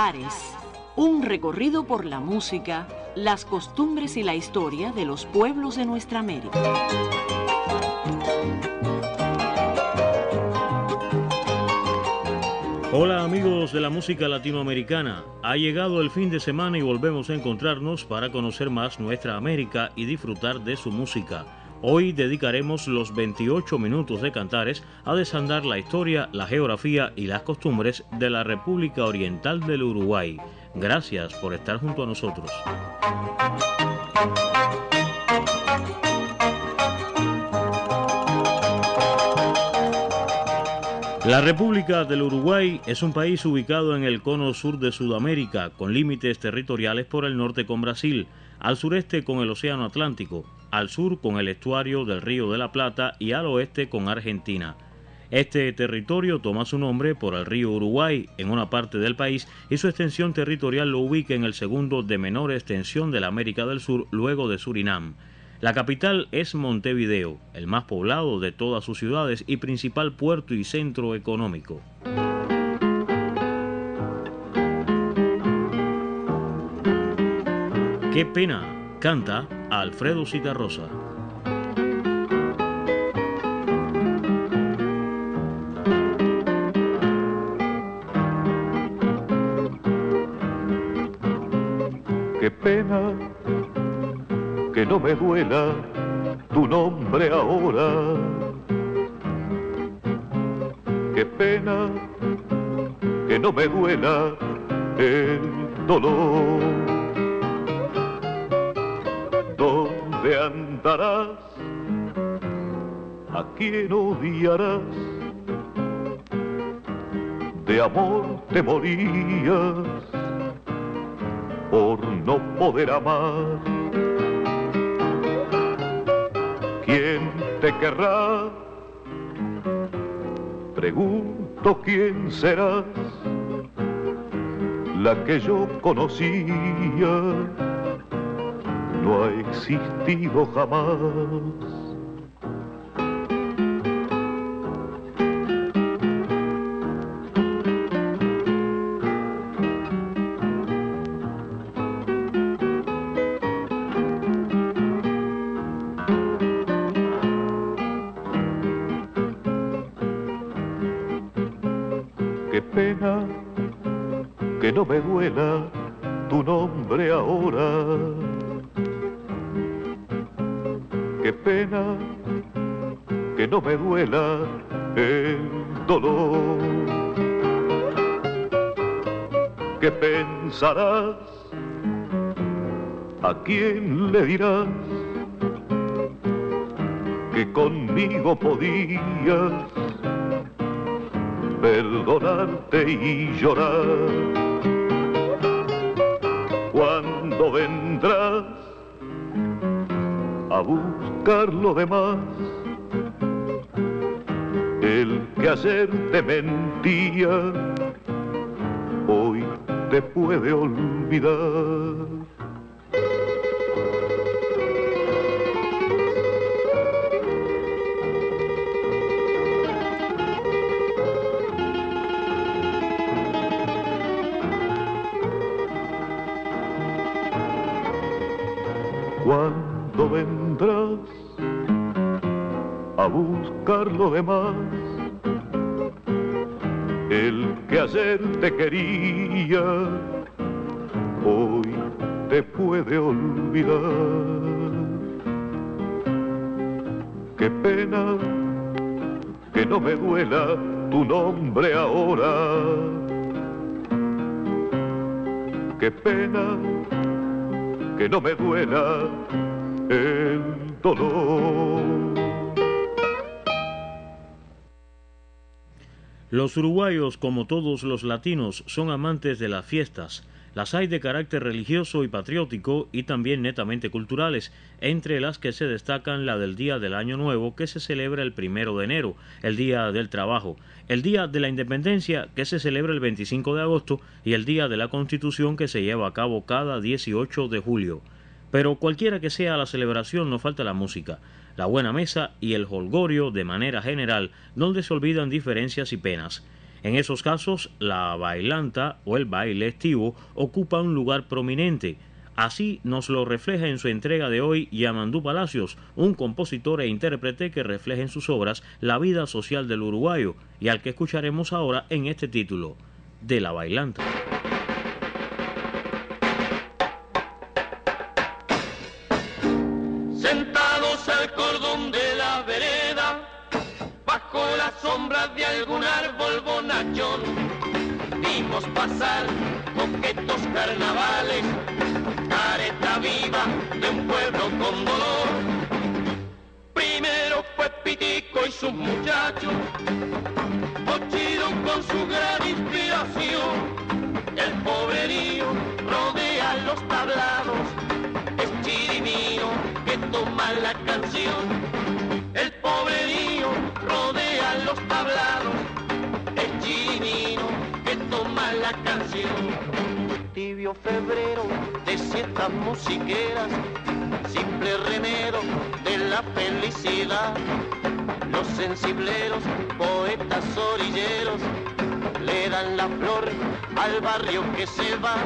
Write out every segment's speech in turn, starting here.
Cantares, un recorrido por la música, las costumbres y la historia de los pueblos de nuestra América. Hola amigos de la música latinoamericana, ha llegado el fin de semana y volvemos a encontrarnos para conocer más nuestra América y disfrutar de su música. Hoy dedicaremos los 28 minutos de Cantares a desandar la historia, la geografía y las costumbres de la República Oriental del Uruguay. Gracias por estar junto a nosotros. La República del Uruguay es un país ubicado en el cono sur de Sudamérica, con límites territoriales por el norte con Brasil, al sureste con el Océano Atlántico, al sur con el estuario del Río de la Plata y al oeste con Argentina. Este territorio toma su nombre por el río Uruguay en una parte del país y su extensión territorial lo ubica en el segundo de menor extensión de la América del Sur luego de Surinam. La capital es Montevideo, el más poblado de todas sus ciudades y principal puerto y centro económico. ¡Qué pena!, canta Alfredo Zitarrosa. ¡Qué pena! Que no me duela tu nombre ahora. Qué pena que no me duela el dolor. ¿Dónde andarás? ¿A quién odiarás? De amor te morías por no poder amar. ¿Quién te querrá? Pregunto quién serás, la que yo conocía no ha existido jamás. Qué pena que no me duela tu nombre ahora. Qué pena que no me duela el dolor. ¿Qué pensarás? ¿A quién le dirás que conmigo podías perdonarte y llorar? ¿Cuándo vendrás a buscar lo demás? El que ayer te mentía hoy te puede olvidar. ¿Cuándo vendrás a buscar lo demás? El que ayer te quería hoy te puede olvidar. Qué pena que no me duela tu nombre ahora. Qué pena que no me duela el dolor. Los uruguayos, como todos los latinos, son amantes de las fiestas. Las hay de carácter religioso y patriótico y también netamente culturales, entre las que se destacan la del Día del Año Nuevo, que se celebra el 1 de enero, el Día del Trabajo, el Día de la Independencia, que se celebra el 25 de agosto, y el Día de la Constitución, que se lleva a cabo cada 18 de julio. Pero cualquiera que sea la celebración, no falta la música, la buena mesa y el jolgorio de manera general, donde se olvidan diferencias y penas. En esos casos, la bailanta o el baile estivo ocupa un lugar prominente. Así nos lo refleja en su entrega de hoy Yamandú Palacios, un compositor e intérprete que refleja en sus obras la vida social del uruguayo y al que escucharemos ahora en este título, de la bailanta. Sentados al cordón de la vereda, bajo las sombras de algún árbol bonachón, vimos pasar coquetos carnavales, careta viva de un pueblo con dolor. Primero fue Pitico y sus muchachos, Ochido con su gran inspiración. El pobrerío rodea los tablados, es Chirimino que toma la canción. El pobrerío rodea los tablados, es Chirimino que toma la canción. Tibio febrero de siestas musiqueras, simple remedio de la felicidad. Los sensibleros, poetas orilleros, le dan la flor al barrio que se va.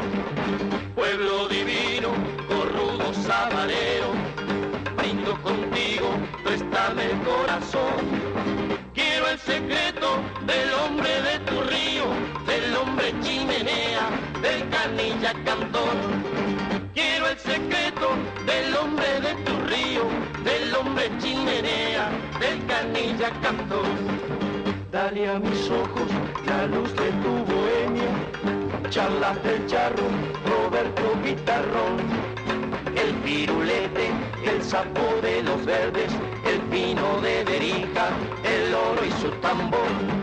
Pueblo divino, corrudo sabanero, brindo contigo, préstame el corazón. Quiero el secreto del hombre de tu río, del hombre chimenea, del canilla cantor. Quiero el secreto del hombre de tu río, del hombre chimenea, del canilla cantor. Dale a mis ojos la luz de tu bohemia, charlas del charro, Roberto Guitarrón. El pirulete, el sapo de los verdes, el pino de Berija, el oro y su tambor.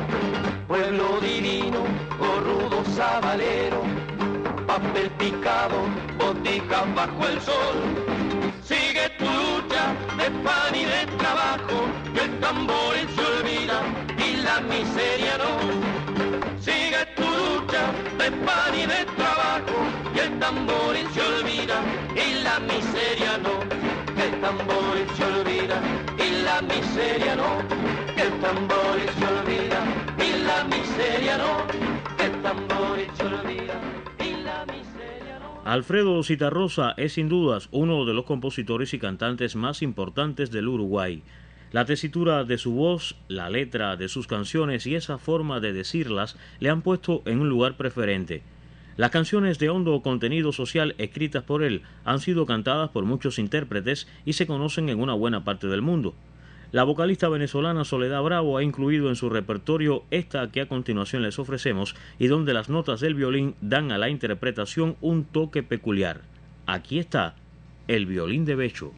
Pueblo divino, corrudo sabalero, papel picado, botica bajo el sol. Sigue tu lucha de pan y de trabajo, que el tambor se olvida y la miseria no. Sigue tu lucha de pan y de trabajo, que el tambor se olvida y la miseria no. Que el tambor se olvida y la miseria no. Que el tambor se olvida y la miseria no. Que el tambor se olvida y la miseria no. Alfredo Zitarrosa es sin dudas uno de los compositores y cantantes más importantes del Uruguay. La tesitura de su voz, la letra de sus canciones y esa forma de decirlas le han puesto en un lugar preferente. Las canciones de hondo contenido social escritas por él han sido cantadas por muchos intérpretes y se conocen en una buena parte del mundo. La vocalista venezolana Soledad Bravo ha incluido en su repertorio esta que a continuación les ofrecemos y donde las notas del violín dan a la interpretación un toque peculiar. Aquí está, el violín de Becho.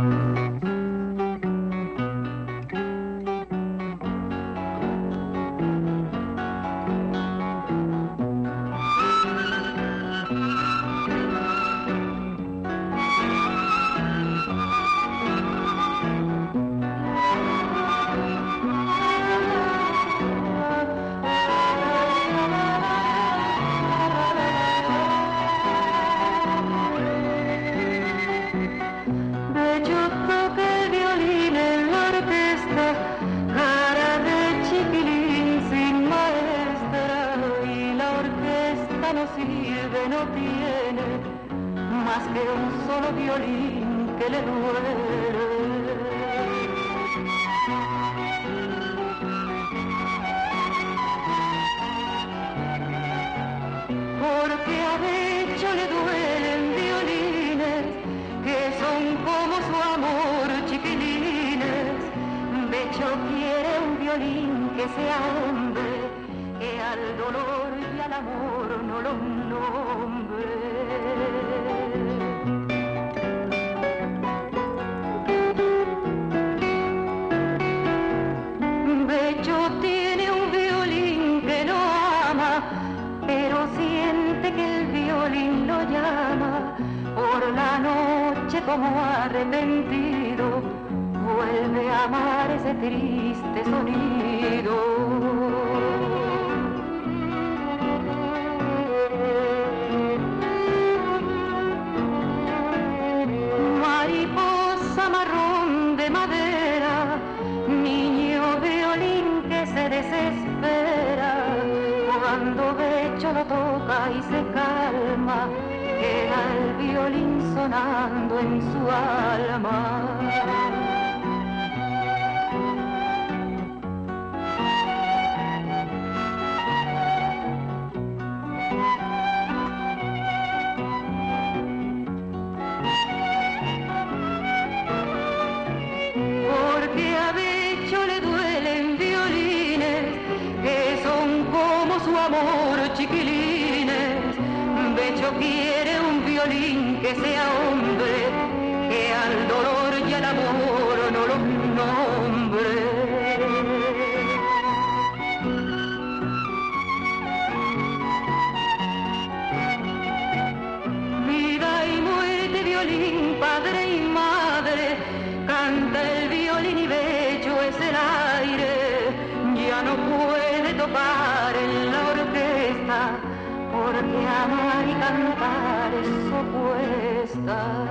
Como arrepentido, vuelve a amar ese triste sonido. Mariposa marrón de madera, niño violín que se desespera, solo toca y se calma, queda el violín sonando en su alma. Porque a Becho le duelen violines que son como su amor, chiquilines. Becho quiere un violín que sea hombre, que al dolor y al amor no los nombre. Vida y muerte, violín, padre y madre, canta el violín y Becho es el aire. Ya no puede tocar en la orquesta, porque amar y cantar es opuesta.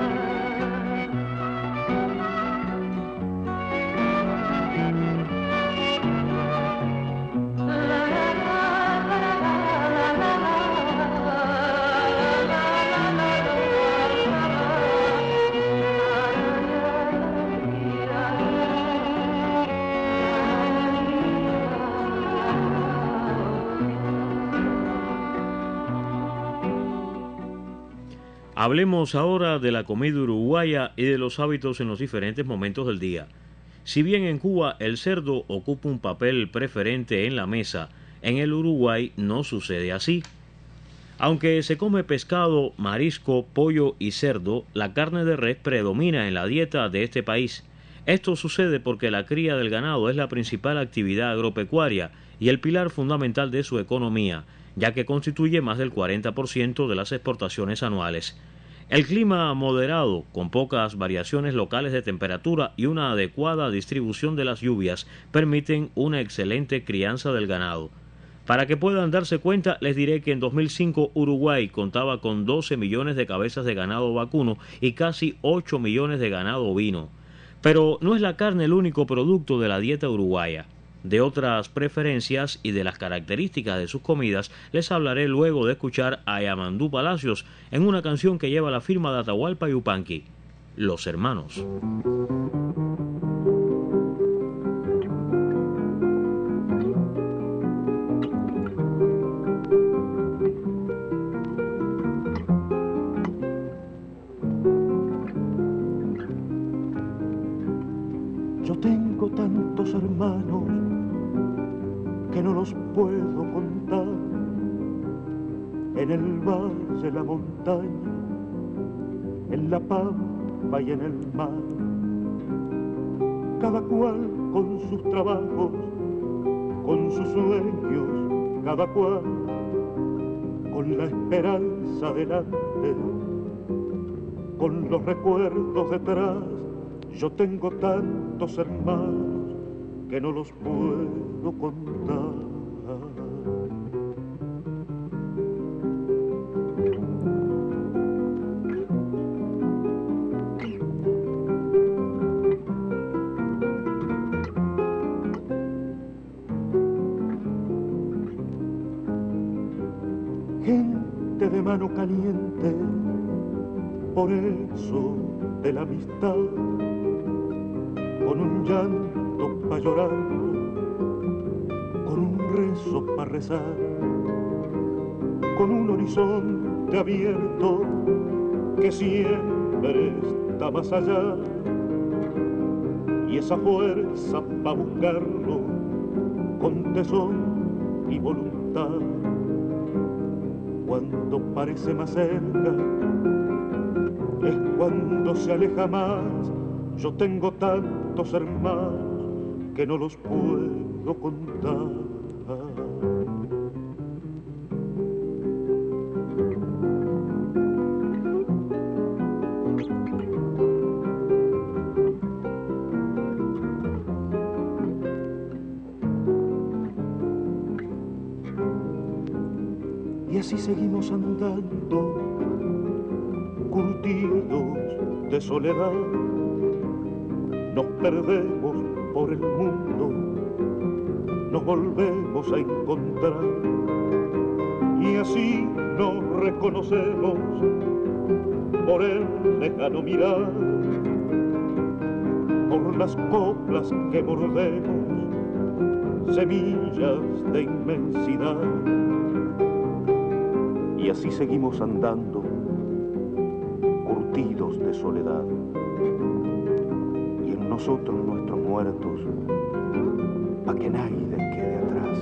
Hablemos ahora de la comida uruguaya y de los hábitos en los diferentes momentos del día. Si bien en Cuba el cerdo ocupa un papel preferente en la mesa, en el Uruguay no sucede así. Aunque se come pescado, marisco, pollo y cerdo, la carne de res predomina en la dieta de este país. Esto sucede porque la cría del ganado es la principal actividad agropecuaria y el pilar fundamental de su economía, ya que constituye más del 40% de las exportaciones anuales. El clima moderado, con pocas variaciones locales de temperatura y una adecuada distribución de las lluvias, permiten una excelente crianza del ganado. Para que puedan darse cuenta, les diré que en 2005 Uruguay contaba con 12 millones de cabezas de ganado vacuno y casi 8 millones de ganado ovino. Pero no es la carne el único producto de la dieta uruguaya. De otras preferencias y de las características de sus comidas les hablaré luego de escuchar a Yamandú Palacios en una canción que lleva la firma de Atahualpa Yupanqui, Los Hermanos. Yo tengo tantos hermanos que no los puedo contar, en el valle, la montaña, en la pampa y en el mar, cada cual con sus trabajos, con sus sueños, cada cual con la esperanza delante, con los recuerdos detrás. Yo tengo tantos hermanos que no los puedo contar. Gente de mano caliente, por eso de la amistad, con un llanto pa' llorar, con un rezo pa' rezar, con un horizonte abierto que siempre está más allá, y esa fuerza pa' buscarlo con tesón y voluntad. Cuando parece más cerca es cuando se aleja más. Yo tengo tantos hermanos que no los puedo contar. Y así seguimos andando, curtidos de soledad. Nos perdemos por el mundo, nos volvemos a encontrar, ni así nos reconocemos por el lejano mirar, por las coplas que mordemos, semillas de inmensidad. Y así seguimos andando, curtidos de soledad. Y en nosotros nuestros muertos, pa' que nadie quede atrás.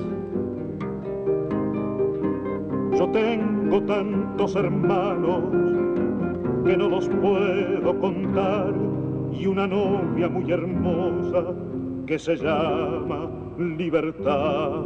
Yo tengo tantos hermanos que no los puedo contar, y una novia muy hermosa que se llama Libertad.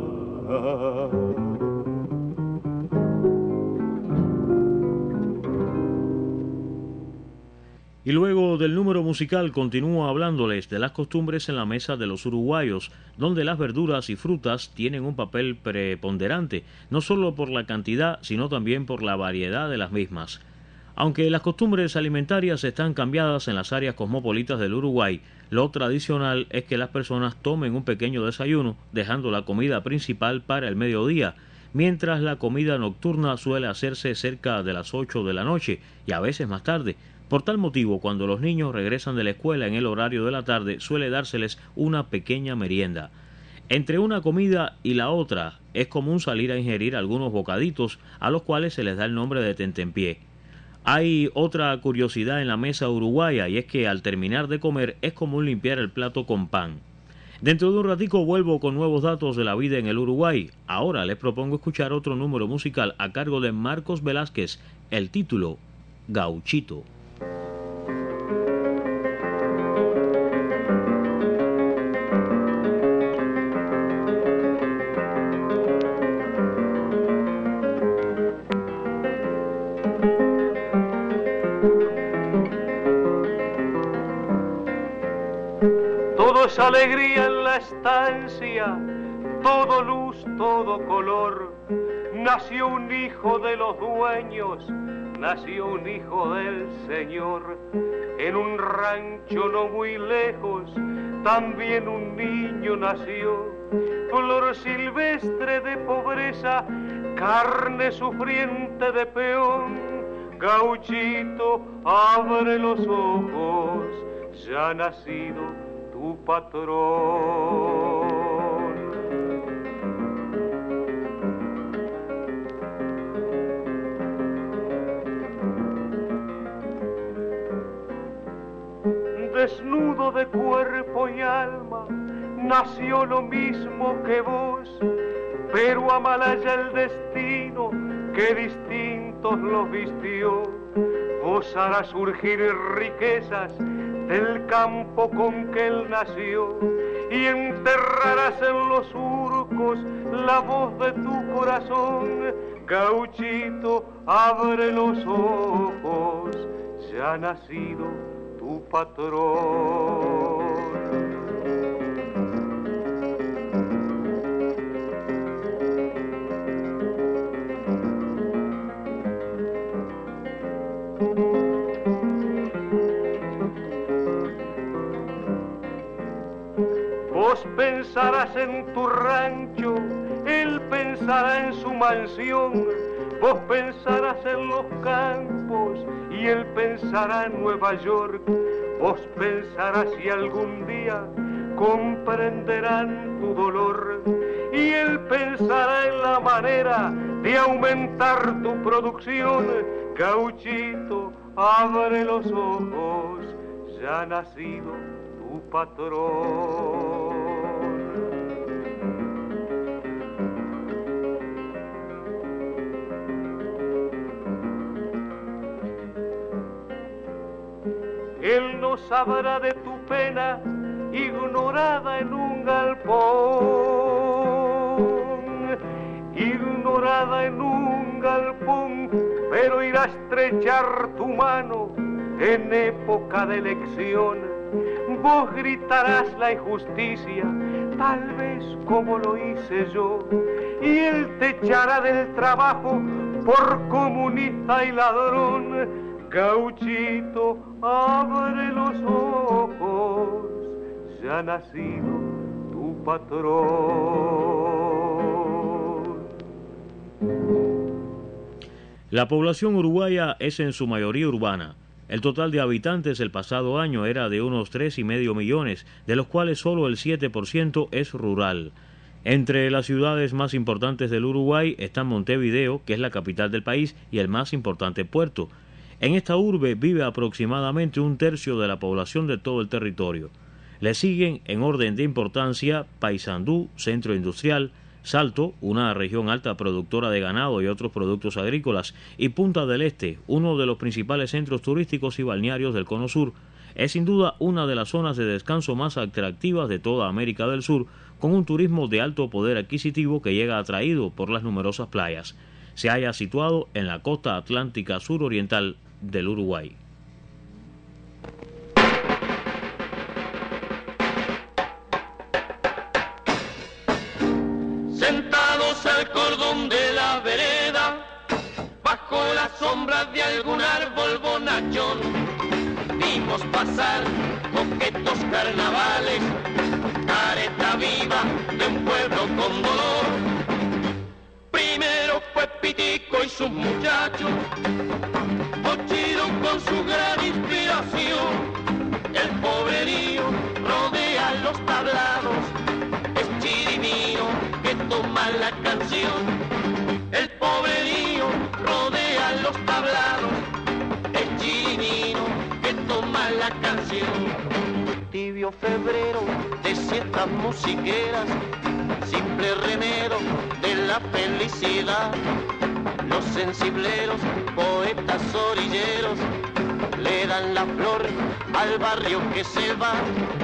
Y luego del número musical continúo hablándoles de las costumbres en la mesa de los uruguayos, donde las verduras y frutas tienen un papel preponderante, no solo por la cantidad, sino también por la variedad de las mismas. Aunque las costumbres alimentarias están cambiadas en las áreas cosmopolitas del Uruguay, lo tradicional es que las personas tomen un pequeño desayuno, dejando la comida principal para el mediodía, mientras la comida nocturna suele hacerse cerca de las 8 de la noche y a veces más tarde. Por tal motivo, cuando los niños regresan de la escuela en el horario de la tarde, suele dárseles una pequeña merienda. Entre una comida y la otra, es común salir a ingerir algunos bocaditos, a los cuales se les da el nombre de tentempié. Hay otra curiosidad en la mesa uruguaya, y es que al terminar de comer es común limpiar el plato con pan. Dentro de un ratico vuelvo con nuevos datos de la vida en el Uruguay. Ahora les propongo escuchar otro número musical a cargo de Marcos Velázquez, el título Gauchito. Todo es alegría en la estancia, todo luz, todo color. Nació un hijo de los dueños, nació un hijo del Señor. En un rancho no muy lejos, también un niño nació. Flor silvestre de pobreza, carne sufriente de peón. Gauchito, abre los ojos, ya ha nacido tu patrón. Desnudo de cuerpo y alma, nació lo mismo que vos, pero amalaya el destino que distintos los vistió. Vos harás surgir riquezas del campo con que él nació, y enterrarás en los surcos la voz de tu corazón. Gauchito, abre los ojos, ya ha nacido tu patrón. Vos pensarás en tu rancho, él pensará en su mansión. Vos pensarás en los campos y él pensará en Nueva York. Vos pensarás si algún día comprenderán tu dolor, y él pensará en la manera de aumentar tu producción. Gauchito, abre los ojos, ya ha nacido tu patrón. Él no sabrá de tu pena, ignorada en un galpón, ignorada en un galpón, pero irá a estrechar tu mano en época de elección. Vos gritarás la injusticia, tal vez como lo hice yo, y él te echará del trabajo por comunista y ladrón. Gauchito, abre los ojos, ya ha nacido tu patrón. La población uruguaya es en su mayoría urbana. El total de habitantes el pasado año era de unos 3,5 millones, de los cuales solo el 7% es rural. Entre las ciudades más importantes del Uruguay están Montevideo, que es la capital del país y el más importante puerto. En esta urbe vive aproximadamente 1/3 de la población de todo el territorio. Le siguen en orden de importancia Paysandú, centro industrial, Salto, una región alta productora de ganado y otros productos agrícolas, y Punta del Este, uno de los principales centros turísticos y balnearios del Cono Sur. Es sin duda una de las zonas de descanso más atractivas de toda América del Sur, con un turismo de alto poder adquisitivo que llega atraído por las numerosas playas. Se halla situado en la costa atlántica suroriental del Uruguay. Sentados al cordón de la vereda, bajo la sombra de algún árbol bonachón, vimos pasar coquetos carnavales, careta viva de un pueblo con dolor. Primero fue Pitico y sus muchachos, Ochiro con su gran inspiración. El pobrerío rodea los tablados, es Chirimino que toma la canción. El pobrerío rodea los tablados, es Chirimino que toma la canción. Tibio febrero de siestas musiqueras, simple remedio de la felicidad. Los sensibleros, poetas orilleros, le dan la flor al barrio que se va.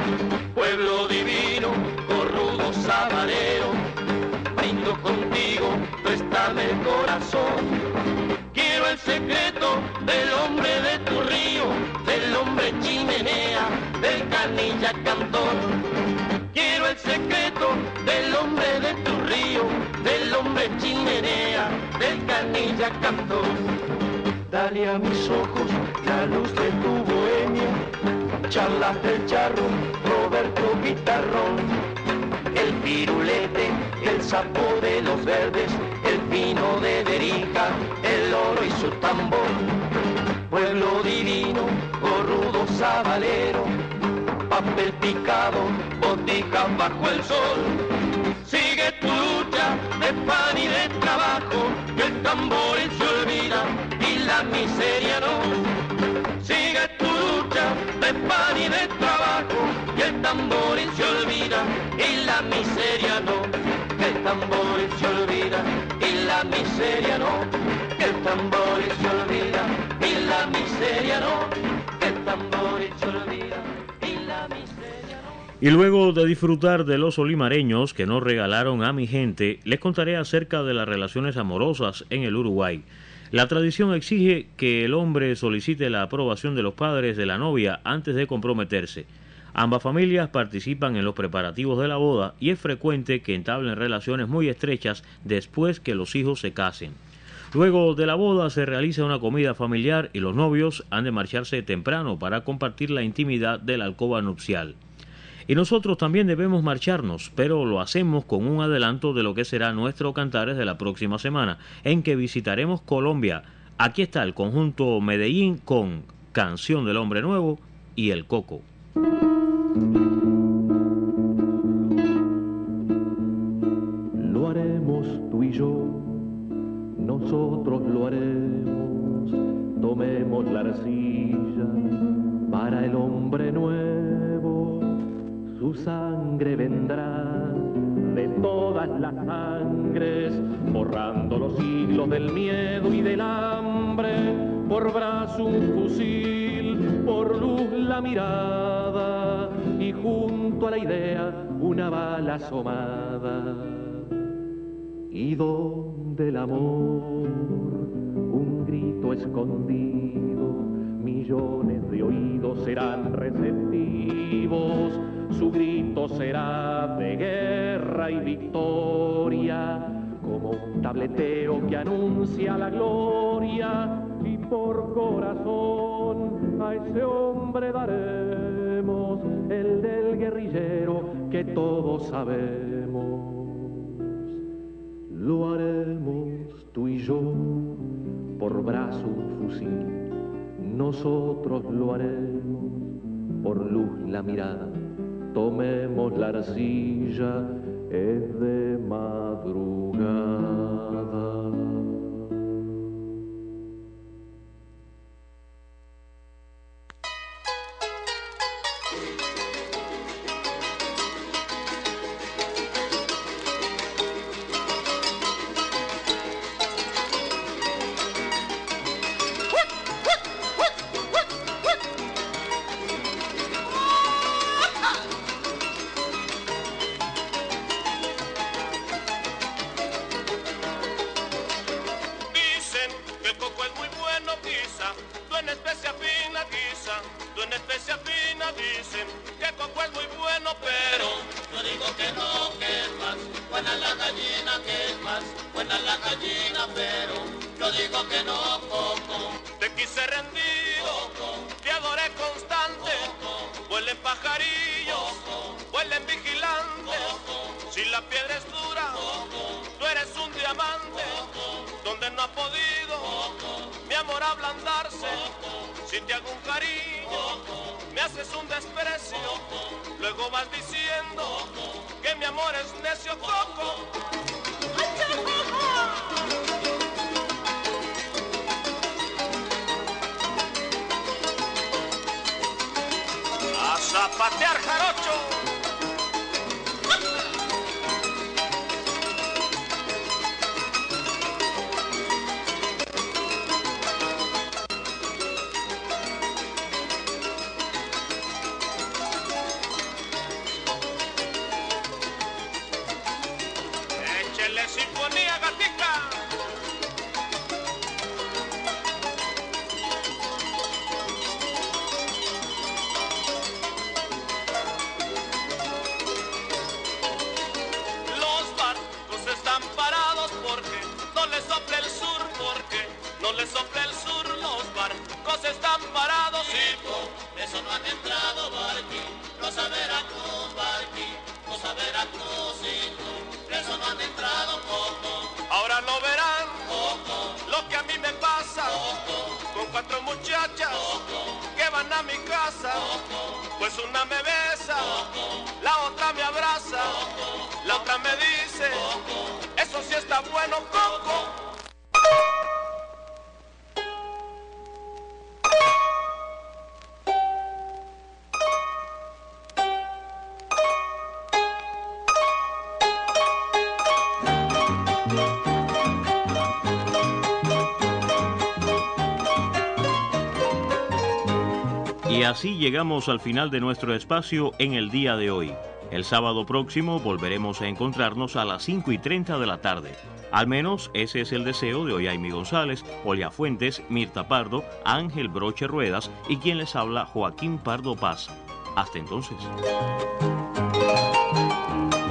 Pueblo divino, corrudo sabanero, brindo contigo, préstame el corazón. Quiero el secreto del hombre de tu río, del hombre chimenea, del canilla cantor. Quiero el secreto del hombre de tu río, del hombre chimenea, del canilla cantor. Dale a mis ojos la luz de tu bohemia, charlas del charro, Roberto Guitarrón. El pirulete, el sapo de los verdes, el pino de Berija, el oro y su tambor. Pueblo divino, corrudo sabalero, papel picado, botija bajo el sol. Sigue tu lucha de pan y de trabajo, que el tambor se olvida y la miseria no. Sigue tu lucha de pan y de trabajo, que el tambor se olvida y la miseria no. Que el tambor se olvida y la miseria no. Que el tambor se olvida y la miseria no. Que el tambor se olvida y la miseria no. Y luego de disfrutar de los olimareños que nos regalaron a mi gente, les contaré acerca de las relaciones amorosas en el Uruguay. La tradición exige que el hombre solicite la aprobación de los padres de la novia antes de comprometerse. Ambas familias participan en los preparativos de la boda y es frecuente que entablen relaciones muy estrechas después que los hijos se casen. Luego de la boda se realiza una comida familiar y los novios han de marcharse temprano para compartir la intimidad de la alcoba nupcial. Y nosotros también debemos marcharnos, pero lo hacemos con un adelanto de lo que será nuestro Cantares de la próxima semana, en que visitaremos Colombia. Aquí está el conjunto Medellín con Canción del Hombre Nuevo y El Coco. Lo haremos tú y yo, nosotros lo haremos, tomemos la arcilla para el hombre nuevo. Su sangre vendrá de todas las sangres, borrando los siglos del miedo y del hambre. Por brazo un fusil, por luz la mirada, y junto a la idea una bala asomada. Y donde el amor, un grito escondido, millones de oídos serán receptivos. Su grito será de guerra y victoria, como un tableteo que anuncia la gloria. Y por corazón a ese hombre daremos el del guerrillero que todos sabemos. Lo haremos tú y yo, por brazo un fusil. Nosotros lo haremos, por luz la mirada, tomemos la arcilla, es de madrugada. Si te hago un cariño, me haces un desprecio, luego vas diciendo que mi amor es necio, Coco. A zapatear, jarocho. Sinfonía Gatica. Los barcos están parados porque no les sopla el sur, porque no les sopla el sur. Los barcos están parados y por eso no han entrado barqui, los a Veracruz, barqui, los a Veracruz y por eso no han entrado poco. Ahora lo verán, poco, lo que a mí me pasa, poco, con 4 muchachas, poco, que van a mi casa, poco, pues una me besa, poco, la otra me abraza, poco, la otra me dice, poco, eso sí está bueno, Coco. Y así llegamos al final de nuestro espacio en el día de hoy. El sábado próximo volveremos a encontrarnos a las 5:30 de la tarde. Al menos ese es el deseo de Oyaimi González, Olia Fuentes, Mirta Pardo, Ángel Broche Ruedas y quien les habla, Joaquín Pardo Paz. Hasta entonces.